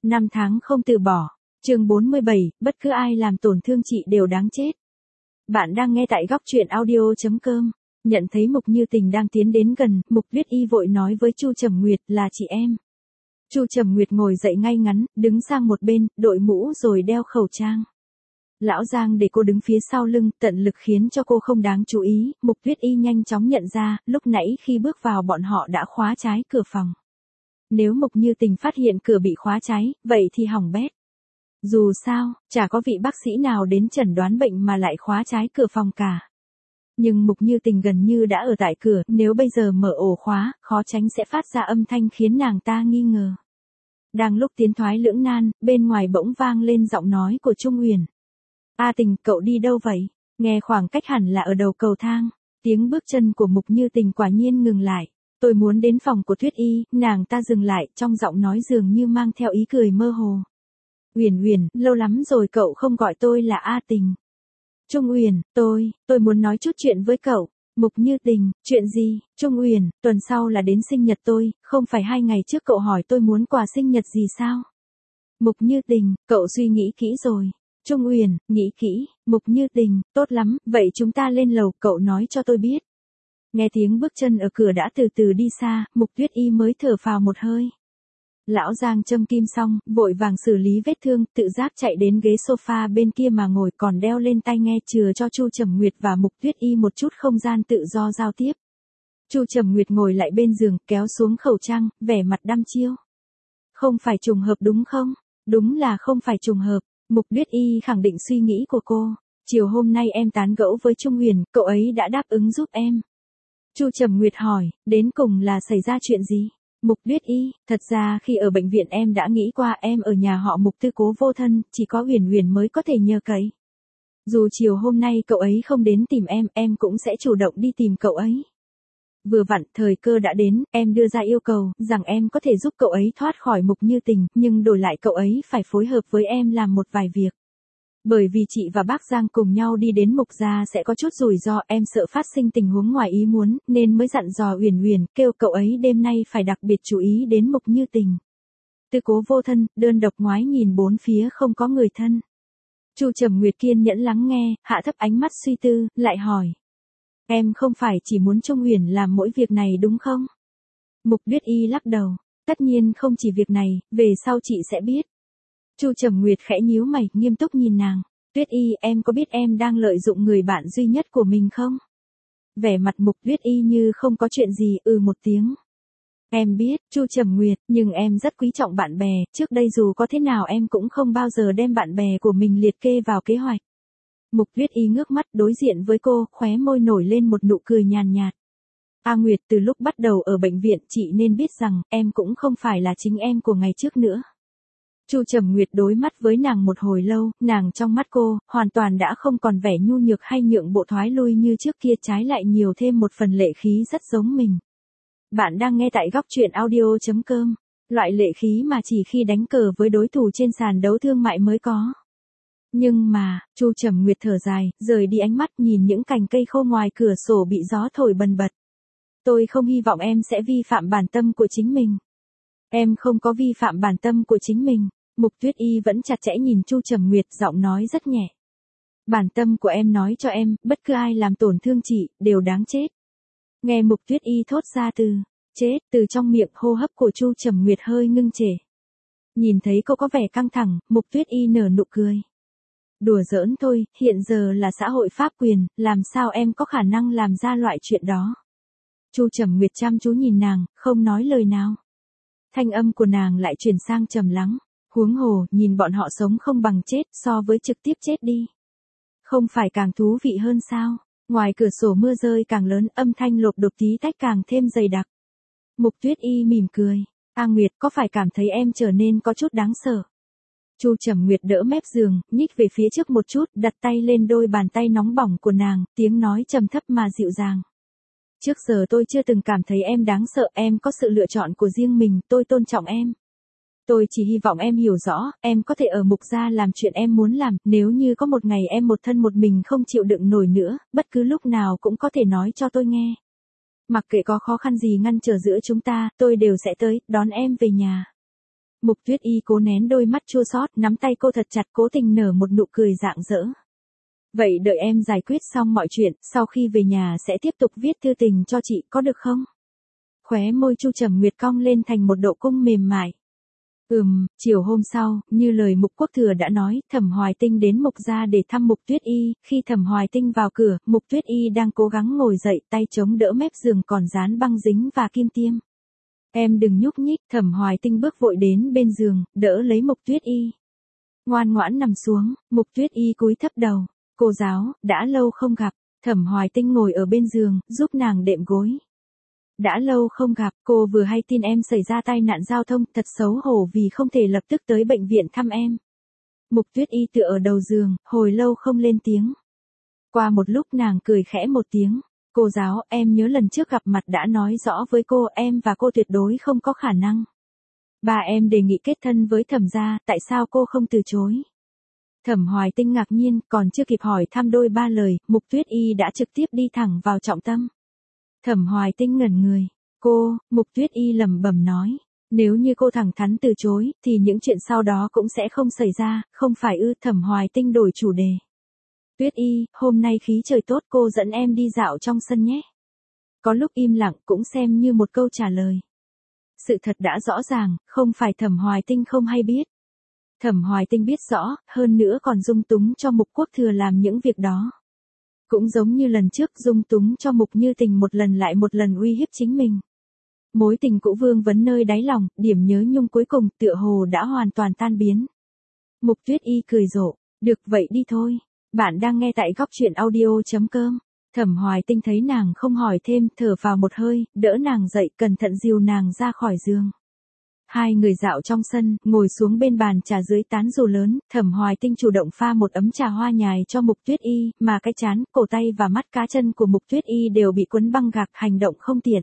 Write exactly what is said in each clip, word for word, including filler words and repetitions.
Năm tháng không từ bỏ. Chương bốn mươi bảy, bất cứ ai làm tổn thương chị đều đáng chết. Bạn đang nghe tại góc truyện audio chấm com. Nhận thấy Mục Như Tình đang tiến đến gần, Mục Tuyết Y vội nói với Chu Trầm Nguyệt là chị em. Chu Trầm Nguyệt ngồi dậy ngay ngắn, đứng sang một bên, đội mũ rồi đeo khẩu trang. Lão Giang để cô đứng phía sau lưng, tận lực khiến cho cô không đáng chú ý. Mục Tuyết Y nhanh chóng nhận ra, lúc nãy khi bước vào bọn họ đã khóa trái cửa phòng. Nếu Mục Như Tình phát hiện cửa bị khóa trái, vậy thì hỏng bét. Dù sao, chả có vị bác sĩ nào đến chẩn đoán bệnh mà lại khóa trái cửa phòng cả. Nhưng Mục Như Tình gần như đã ở tại cửa, nếu bây giờ mở ổ khóa, khó tránh sẽ phát ra âm thanh khiến nàng ta nghi ngờ. Đang lúc tiến thoái lưỡng nan, bên ngoài bỗng vang lên giọng nói của Trung Uyển. A Tình, cậu đi đâu vậy? Nghe khoảng cách hẳn là ở đầu cầu thang. Tiếng bước chân của Mục Như Tình quả nhiên ngừng lại. Tôi muốn đến phòng của Tuyết Y, nàng ta dừng lại, trong giọng nói dường như mang theo ý cười mơ hồ. Uyển Uyển, lâu lắm rồi cậu không gọi tôi là A Tình. Trung Uyển, tôi, tôi muốn nói chút chuyện với cậu. Mục Như Tình, chuyện gì? Trung Uyển, tuần sau là đến sinh nhật tôi, không phải hai ngày trước cậu hỏi tôi muốn quà sinh nhật gì sao? Mục Như Tình, cậu suy nghĩ kỹ rồi. Trung Uyển, nghĩ kỹ. Mục Như Tình, tốt lắm, vậy chúng ta lên lầu, cậu nói cho tôi biết. Nghe tiếng bước chân ở cửa đã từ từ đi xa, Mục Tuyết Y mới thở phào một hơi. Lão Giang châm kim xong, vội vàng xử lý vết thương, tự giác chạy đến ghế sofa bên kia mà ngồi, còn đeo lên tai nghe chừa cho Chu Trầm Nguyệt và Mục Tuyết Y một chút không gian tự do giao tiếp. Chu Trầm Nguyệt ngồi lại bên giường, kéo xuống khẩu trang, vẻ mặt đăm chiêu. Không phải trùng hợp đúng không? Đúng là không phải trùng hợp. Mục Tuyết Y khẳng định suy nghĩ của cô. Chiều hôm nay em tán gẫu với Trung Uyển, cậu ấy đã đáp ứng giúp em. Chu Trầm Nguyệt hỏi, đến cùng là xảy ra chuyện gì? Mục Tuyết Y, thật ra khi ở bệnh viện em đã nghĩ qua, em ở nhà họ Mục tư cố vô thân, chỉ có Uyển Uyển mới có thể nhờ cậy. Dù chiều hôm nay cậu ấy không đến tìm em, em cũng sẽ chủ động đi tìm cậu ấy. Vừa vặn, thời cơ đã đến, em đưa ra yêu cầu, rằng em có thể giúp cậu ấy thoát khỏi Mục Như Tình, nhưng đổi lại cậu ấy phải phối hợp với em làm một vài việc. Bởi vì chị và bác Giang cùng nhau đi đến Mục gia sẽ có chút rủi ro, em sợ phát sinh tình huống ngoài ý muốn, nên mới dặn dò Uyển Uyển, kêu cậu ấy đêm nay phải đặc biệt chú ý đến Mục Như Tình. Tư cố vô thân, đơn độc ngoái nhìn bốn phía không có người thân. Chu Trầm Nguyệt kiên nhẫn lắng nghe, hạ thấp ánh mắt suy tư, lại hỏi. Em không phải chỉ muốn Trung Uyển làm mỗi việc này đúng không? Mục Tuyết Y lắc đầu, tất nhiên không chỉ việc này, về sau chị sẽ biết. Chu Trầm Nguyệt khẽ nhíu mày, nghiêm túc nhìn nàng. Tuyết Y, em có biết em đang lợi dụng người bạn duy nhất của mình không? Vẻ mặt Mục Tuyết Y như không có chuyện gì, ừ một tiếng. Em biết, Chu Trầm Nguyệt, nhưng em rất quý trọng bạn bè, trước đây dù có thế nào em cũng không bao giờ đem bạn bè của mình liệt kê vào kế hoạch. Mục Tuyết Y ngước mắt đối diện với cô, khóe môi nổi lên một nụ cười nhàn nhạt. A Nguyệt, từ lúc bắt đầu ở bệnh viện chị nên biết rằng, em cũng không phải là chính em của ngày trước nữa. Chu Trầm Nguyệt đối mắt với nàng một hồi lâu, nàng trong mắt cô, hoàn toàn đã không còn vẻ nhu nhược hay nhượng bộ thoái lui như trước kia, trái lại nhiều thêm một phần lệ khí rất giống mình. Bạn đang nghe tại góc truyện audio chấm com, loại lệ khí mà chỉ khi đánh cờ với đối thủ trên sàn đấu thương mại mới có. Nhưng mà, Chu Trầm Nguyệt thở dài, rời đi ánh mắt nhìn những cành cây khô ngoài cửa sổ bị gió thổi bần bật. Tôi không hy vọng em sẽ vi phạm bản tâm của chính mình. Em không có vi phạm bản tâm của chính mình. Mục Tuyết Y vẫn chặt chẽ nhìn Chu Trầm Nguyệt, giọng nói rất nhẹ. Bản tâm của em nói cho em, bất cứ ai làm tổn thương chị, đều đáng chết. Nghe Mục Tuyết Y thốt ra từ, chết, từ trong miệng, hô hấp của Chu Trầm Nguyệt hơi ngưng trệ. Nhìn thấy cô có vẻ căng thẳng, Mục Tuyết Y nở nụ cười. Đùa giỡn thôi, hiện giờ là xã hội pháp quyền, làm sao em có khả năng làm ra loại chuyện đó. Chu Trầm Nguyệt chăm chú nhìn nàng, không nói lời nào. Thanh âm của nàng lại chuyển sang trầm lắng. Huống hồ, nhìn bọn họ sống không bằng chết, so với trực tiếp chết đi. Không phải càng thú vị hơn sao? Ngoài cửa sổ mưa rơi càng lớn, âm thanh lộp đột tí tách càng thêm dày đặc. Mục Tuyết Y mỉm cười. A Nguyệt, có phải cảm thấy em trở nên có chút đáng sợ? Chu Trầm Nguyệt đỡ mép giường, nhích về phía trước một chút, đặt tay lên đôi bàn tay nóng bỏng của nàng, tiếng nói trầm thấp mà dịu dàng. Trước giờ tôi chưa từng cảm thấy em đáng sợ, em có sự lựa chọn của riêng mình, tôi tôn trọng em. Tôi chỉ hy vọng em hiểu rõ, em có thể ở Mục gia làm chuyện em muốn làm, nếu như có một ngày em một thân một mình không chịu đựng nổi nữa, bất cứ lúc nào cũng có thể nói cho tôi nghe. Mặc kệ có khó khăn gì ngăn trở giữa chúng ta, tôi đều sẽ tới, đón em về nhà. Mục Tuyết Y cố nén đôi mắt chua xót, nắm tay cô thật chặt, cố tình nở một nụ cười rạng rỡ. Vậy đợi em giải quyết xong mọi chuyện, sau khi về nhà sẽ tiếp tục viết thư tình cho chị, có được không? Khóe môi Chu Trầm Nguyệt cong lên thành một độ cung mềm mại. Ừm, chiều hôm sau, như lời Mục Quốc Thừa đã nói, Thẩm Hoài Tinh đến Mục gia để thăm Mục Tuyết Y, khi Thẩm Hoài Tinh vào cửa, Mục Tuyết Y đang cố gắng ngồi dậy, tay chống đỡ mép giường còn dán băng dính và kim tiêm. Em đừng nhúc nhích, Thẩm Hoài Tinh bước vội đến bên giường, đỡ lấy Mục Tuyết Y. Ngoan ngoãn nằm xuống, Mục Tuyết Y cúi thấp đầu. Cô giáo, đã lâu không gặp, Thẩm Hoài Tinh ngồi ở bên giường, giúp nàng đệm gối. Đã lâu không gặp, cô vừa hay tin em xảy ra tai nạn giao thông, thật xấu hổ vì không thể lập tức tới bệnh viện thăm em. Mục Tuyết Y tựa ở đầu giường, hồi lâu không lên tiếng. Qua một lúc nàng cười khẽ một tiếng. Cô giáo, em nhớ lần trước gặp mặt đã nói rõ với cô, em và cô tuyệt đối không có khả năng. Ba em đề nghị kết thân với Thẩm gia, tại sao cô không từ chối? Thẩm Hoài Tinh ngạc nhiên, còn chưa kịp hỏi thăm đôi ba lời, Mục Tuyết Y đã trực tiếp đi thẳng vào trọng tâm. Thẩm Hoài Tinh ngẩn người. Cô, Mục Tuyết Y lẩm bẩm nói. Nếu như cô thẳng thắn từ chối, thì những chuyện sau đó cũng sẽ không xảy ra, không phải ư? Thẩm Hoài Tinh đổi chủ đề. Tuyết Y, hôm nay khí trời tốt, cô dẫn em đi dạo trong sân nhé. Có lúc im lặng cũng xem như một câu trả lời. Sự thật đã rõ ràng, không phải Thẩm Hoài Tinh không hay biết. Thẩm Hoài Tinh biết rõ, hơn nữa còn dung túng cho Mục Quốc Thừa làm những việc đó. Cũng giống như lần trước dung túng cho Mục Như Tình một lần lại một lần uy hiếp chính mình. Mối tình cũ vương vấn nơi đáy lòng, điểm nhớ nhung cuối cùng tựa hồ đã hoàn toàn tan biến. Mục Tuyết Y cười rộ, được vậy đi thôi. Bạn đang nghe tại góc truyện audio.com. Thẩm Hoài Tinh thấy nàng không hỏi thêm, thở vào một hơi, đỡ nàng dậy, cẩn thận dìu nàng ra khỏi giường. Hai người dạo trong sân, ngồi xuống bên bàn trà dưới tán dù lớn, Thẩm Hoài Tinh chủ động pha một ấm trà hoa nhài cho Mục Tuyết Y, mà cái trán, cổ tay và mắt cá chân của Mục Tuyết Y đều bị quấn băng gạc, hành động không tiện.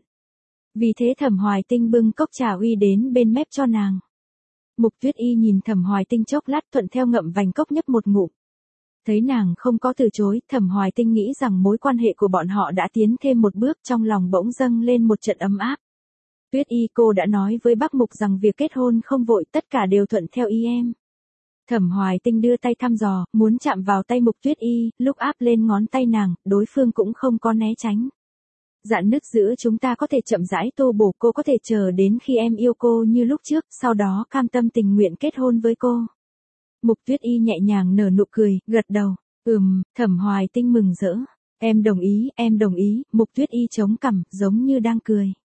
Vì thế Thẩm Hoài Tinh bưng cốc trà uy đến bên mép cho nàng. Mục Tuyết Y nhìn Thẩm Hoài Tinh chốc lát, thuận theo ngậm vành cốc nhấp một ngụm. Thấy nàng không có từ chối, Thẩm Hoài Tinh nghĩ rằng mối quan hệ của bọn họ đã tiến thêm một bước, trong lòng bỗng dâng lên một trận ấm áp. Tuyết Y, cô đã nói với bác Mục rằng việc kết hôn không vội, tất cả đều thuận theo ý em. Thẩm Hoài Tinh đưa tay thăm dò, muốn chạm vào tay Mục Tuyết Y, lúc áp lên ngón tay nàng, đối phương cũng không có né tránh. Dạn nứt giữa chúng ta có thể chậm rãi tô bổ, cô có thể chờ đến khi em yêu cô như lúc trước, sau đó cam tâm tình nguyện kết hôn với cô. Mục Tuyết Y nhẹ nhàng nở nụ cười, gật đầu. Ừm, Thẩm Hoài Tinh mừng rỡ. Em đồng ý, em đồng ý. Mục Tuyết Y chống cằm, giống như đang cười.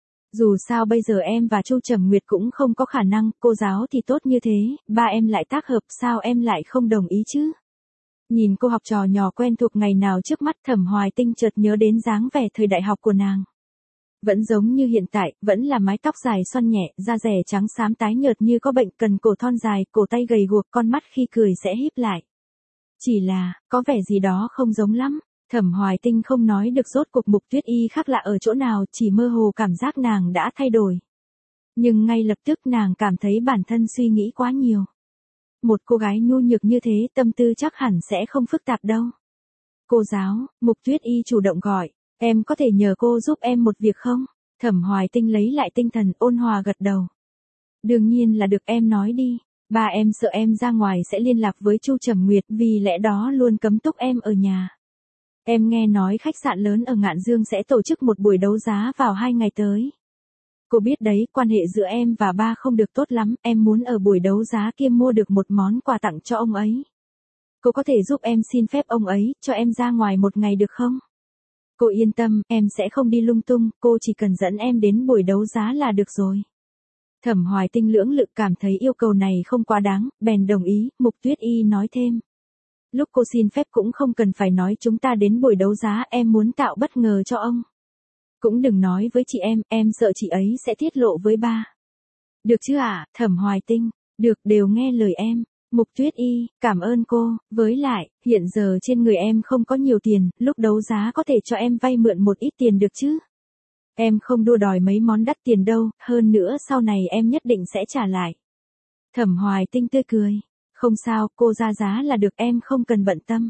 Dù sao bây giờ em và Chu Trầm Nguyệt cũng không có khả năng, cô giáo thì tốt như thế, ba em lại tác hợp, sao em lại không đồng ý chứ? Nhìn cô học trò nhỏ quen thuộc ngày nào trước mắt, Thẩm Hoài Tinh chợt nhớ đến dáng vẻ thời đại học của nàng. Vẫn giống như hiện tại, vẫn là mái tóc dài xoăn nhẹ, da rẻ trắng xám tái nhợt như có bệnh, cần cổ thon dài, cổ tay gầy guộc, con mắt khi cười sẽ híp lại. Chỉ là, có vẻ gì đó không giống lắm. Thẩm Hoài Tinh không nói được rốt cuộc Mục Tuyết Y khác lạ ở chỗ nào, chỉ mơ hồ cảm giác nàng đã thay đổi. Nhưng ngay lập tức nàng cảm thấy bản thân suy nghĩ quá nhiều. Một cô gái nhu nhược như thế, tâm tư chắc hẳn sẽ không phức tạp đâu. Cô giáo, Mục Tuyết Y chủ động gọi, em có thể nhờ cô giúp em một việc không? Thẩm Hoài Tinh lấy lại tinh thần, ôn hòa gật đầu. Đương nhiên là được, em nói đi. Ba em sợ em ra ngoài sẽ liên lạc với Chu Trầm Nguyệt, vì lẽ đó luôn cấm túc em ở nhà. Em nghe nói khách sạn lớn ở Ngạn Dương sẽ tổ chức một buổi đấu giá vào hai ngày tới. Cô biết đấy, quan hệ giữa em và ba không được tốt lắm, em muốn ở buổi đấu giá kia mua được một món quà tặng cho ông ấy. Cô có thể giúp em xin phép ông ấy, cho em ra ngoài một ngày được không? Cô yên tâm, em sẽ không đi lung tung, cô chỉ cần dẫn em đến buổi đấu giá là được rồi. Thẩm Hoài Tinh lưỡng lự cảm thấy yêu cầu này không quá đáng, bèn đồng ý. Mục Tuyết Y nói thêm. Lúc cô xin phép cũng không cần phải nói chúng ta đến buổi đấu giá, em muốn tạo bất ngờ cho ông. Cũng đừng nói với chị em, em sợ chị ấy sẽ tiết lộ với ba. Được chứ ạ, à? Thẩm Hoài Tinh, được, đều nghe lời em. Mục Tuyết Y, cảm ơn cô, với lại, hiện giờ trên người em không có nhiều tiền, lúc đấu giá có thể cho em vay mượn một ít tiền được chứ. Em không đua đòi mấy món đắt tiền đâu, hơn nữa sau này em nhất định sẽ trả lại. Thẩm Hoài Tinh tươi cười. Không sao, cô ra giá là được, em không cần bận tâm.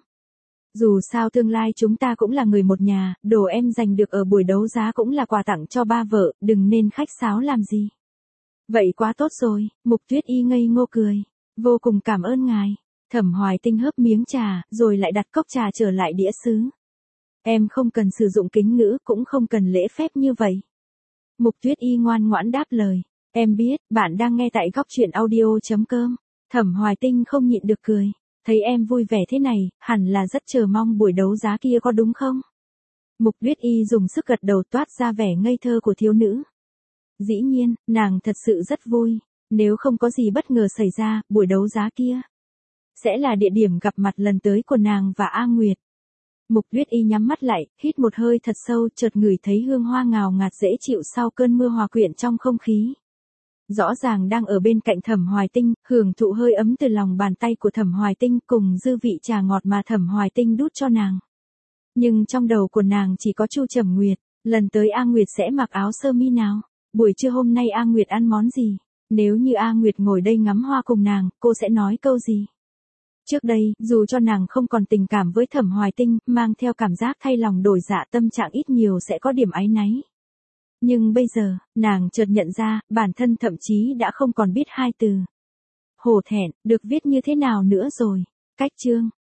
Dù sao tương lai chúng ta cũng là người một nhà, đồ em giành được ở buổi đấu giá cũng là quà tặng cho ba vợ, đừng nên khách sáo làm gì. Vậy quá tốt rồi, Mục Tuyết Y ngây ngô cười. Vô cùng cảm ơn ngài. Thẩm Hoài Tinh hớp miếng trà, rồi lại đặt cốc trà trở lại đĩa sứ. Em không cần sử dụng kính ngữ, cũng không cần lễ phép như vậy. Mục Tuyết Y ngoan ngoãn đáp lời. Em biết, bạn đang nghe tại góc truyện audio.com. Thẩm Hoài Tinh không nhịn được cười. Thấy em vui vẻ thế này, hẳn là rất chờ mong buổi đấu giá kia có đúng không? Mục Tuyết Y dùng sức gật đầu, toát ra vẻ ngây thơ của thiếu nữ. Dĩ nhiên, nàng thật sự rất vui. Nếu không có gì bất ngờ xảy ra, buổi đấu giá kia sẽ là địa điểm gặp mặt lần tới của nàng và A Nguyệt. Mục Tuyết Y nhắm mắt lại, hít một hơi thật sâu, chợt ngửi thấy hương hoa ngào ngạt dễ chịu sau cơn mưa hòa quyện trong không khí. Rõ ràng đang ở bên cạnh Thẩm Hoài Tinh, hưởng thụ hơi ấm từ lòng bàn tay của Thẩm Hoài Tinh cùng dư vị trà ngọt mà Thẩm Hoài Tinh đút cho nàng. Nhưng trong đầu của nàng chỉ có Chu Trầm Nguyệt, lần tới A Nguyệt sẽ mặc áo sơ mi nào? Buổi trưa hôm nay A Nguyệt ăn món gì? Nếu như A Nguyệt ngồi đây ngắm hoa cùng nàng, cô sẽ nói câu gì? Trước đây, dù cho nàng không còn tình cảm với Thẩm Hoài Tinh, mang theo cảm giác thay lòng đổi dạ, tâm trạng ít nhiều sẽ có điểm áy náy. Nhưng bây giờ, nàng chợt nhận ra, bản thân thậm chí đã không còn biết hai từ hổ thẹn được viết như thế nào nữa rồi. Cách chương